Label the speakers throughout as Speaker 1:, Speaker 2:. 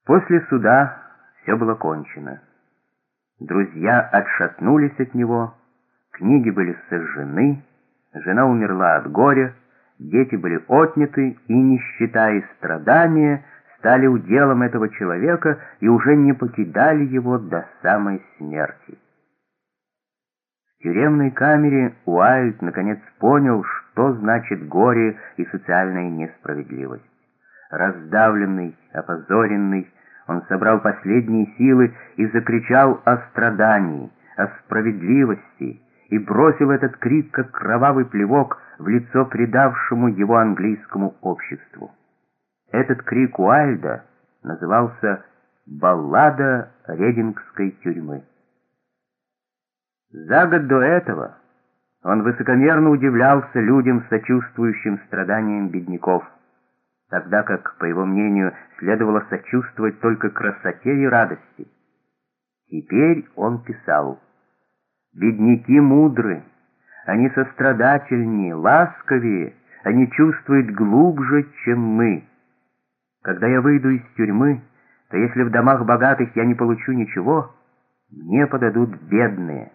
Speaker 1: После суда все было кончено. Друзья отшатнулись от него, книги были сожжены, жена умерла от горя, дети были отняты, и нищета и страдания стали уделом этого человека и уже не покидали его до самой смерти. В тюремной камере Уайльд наконец понял, что значит горе и социальная несправедливость. Раздавленный, опозоренный, он собрал последние силы и закричал о страдании, о справедливости, и бросил этот крик, как кровавый плевок, в лицо предавшему его английскому обществу. Этот крик Уайльда назывался «Баллада Редингской тюрьмы». За год до этого он высокомерно удивлялся людям, сочувствующим страданиям бедняков, тогда как, по его мнению, следовало сочувствовать только красоте и радости. Теперь он писал: «Бедняки мудры, они сострадательнее, ласковее, они чувствуют глубже, чем мы. Когда я выйду из тюрьмы, то если в домах богатых я не получу ничего, мне подадут бедные».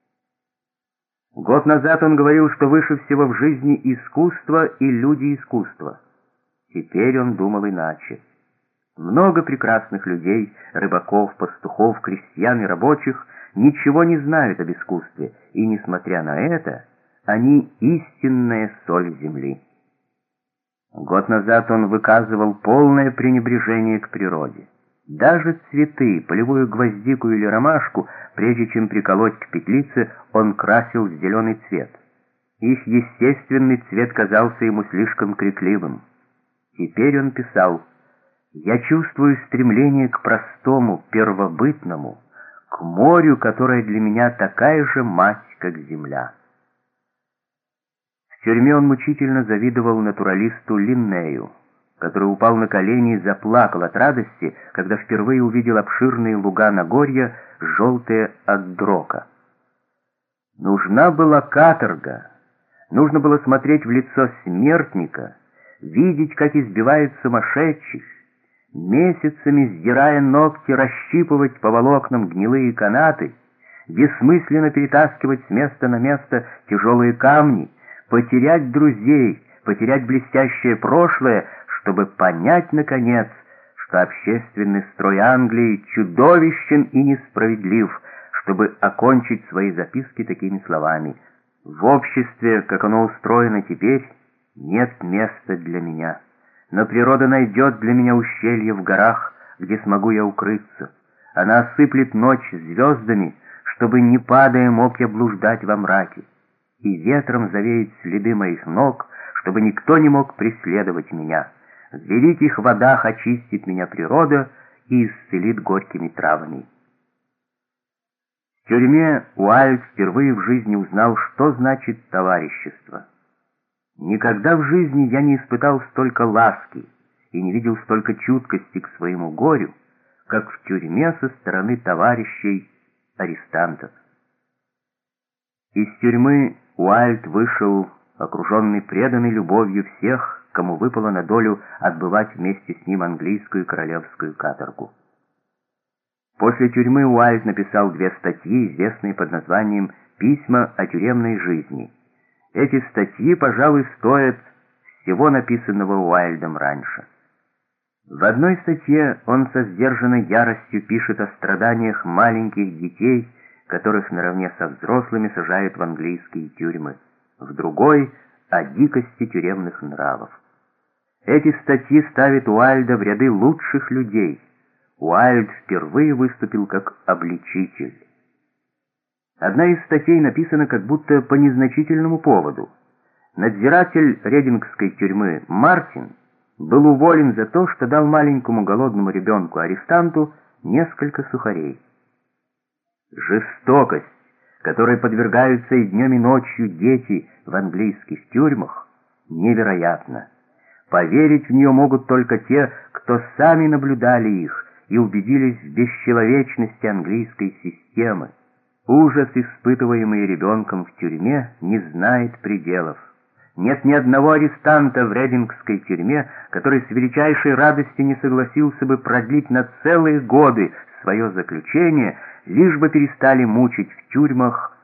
Speaker 1: Год назад он говорил, что выше всего в жизни искусство и люди искусства. Теперь он думал иначе. Много прекрасных людей, рыбаков, пастухов, крестьян и рабочих ничего не знают об искусстве, и, несмотря на это, они истинная соль земли. Год назад он выказывал полное пренебрежение к природе. Даже цветы, полевую гвоздику или ромашку, прежде чем приколоть к петлице, он красил в зеленый цвет. Их естественный цвет казался ему слишком крикливым. Теперь он писал: «Я чувствую стремление к простому, первобытному, к морю, которое для меня такая же мать, как земля». В тюрьме он мучительно завидовал натуралисту Линнею, который упал на колени и заплакал от радости, когда впервые увидел обширные луга Нагорья, желтые от дрока. Нужна была каторга, нужно было смотреть в лицо смертника, видеть, как избивают сумасшедших, месяцами сдирая ногти, расщипывать по волокнам гнилые канаты, бессмысленно перетаскивать с места на место тяжелые камни, потерять друзей, потерять блестящее прошлое, чтобы понять, наконец, что общественный строй Англии чудовищен и несправедлив, чтобы окончить свои записки такими словами: «В обществе, как оно устроено теперь, нет места для меня, но природа найдет для меня ущелье в горах, где смогу я укрыться. Она осыплет ночь звездами, чтобы, не падая, мог я блуждать во мраке, и ветром завеет следы моих ног, чтобы никто не мог преследовать меня. В великих водах очистит меня природа и исцелит горькими травами». В тюрьме Уайльд впервые в жизни узнал, что значит товарищество. «Никогда в жизни я не испытал столько ласки и не видел столько чуткости к своему горю, как в тюрьме со стороны товарищей арестантов». Из тюрьмы Уайльд вышел, окруженный преданной любовью всех, кому выпало на долю отбывать вместе с ним английскую королевскую каторгу. После тюрьмы Уайльд написал 2 статьи, известные под названием «Письма о тюремной жизни». Эти статьи, пожалуй, стоят всего написанного Уайльдом раньше. В одной статье он со сдержанной яростью пишет о страданиях маленьких детей, которых наравне со взрослыми сажают в английские тюрьмы. В другой — о дикости тюремных нравов. Эти статьи ставят Уайльда в ряды лучших людей. Уайльд впервые выступил как обличитель. Одна из статей написана как будто по незначительному поводу. Надзиратель Редингской тюрьмы Мартин был уволен за то, что дал маленькому голодному ребенку-арестанту несколько сухарей. Жестокость, которой подвергаются и днем и ночью дети в английских тюрьмах, невероятна. Поверить в нее могут только те, кто сами наблюдали их и убедились в бесчеловечности английской системы. Ужас, испытываемый ребенком в тюрьме, не знает пределов. Нет ни одного арестанта в Рейдингской тюрьме, который с величайшей радостью не согласился бы продлить на целые годы свое заключение, лишь бы перестали мучить в тюрьмах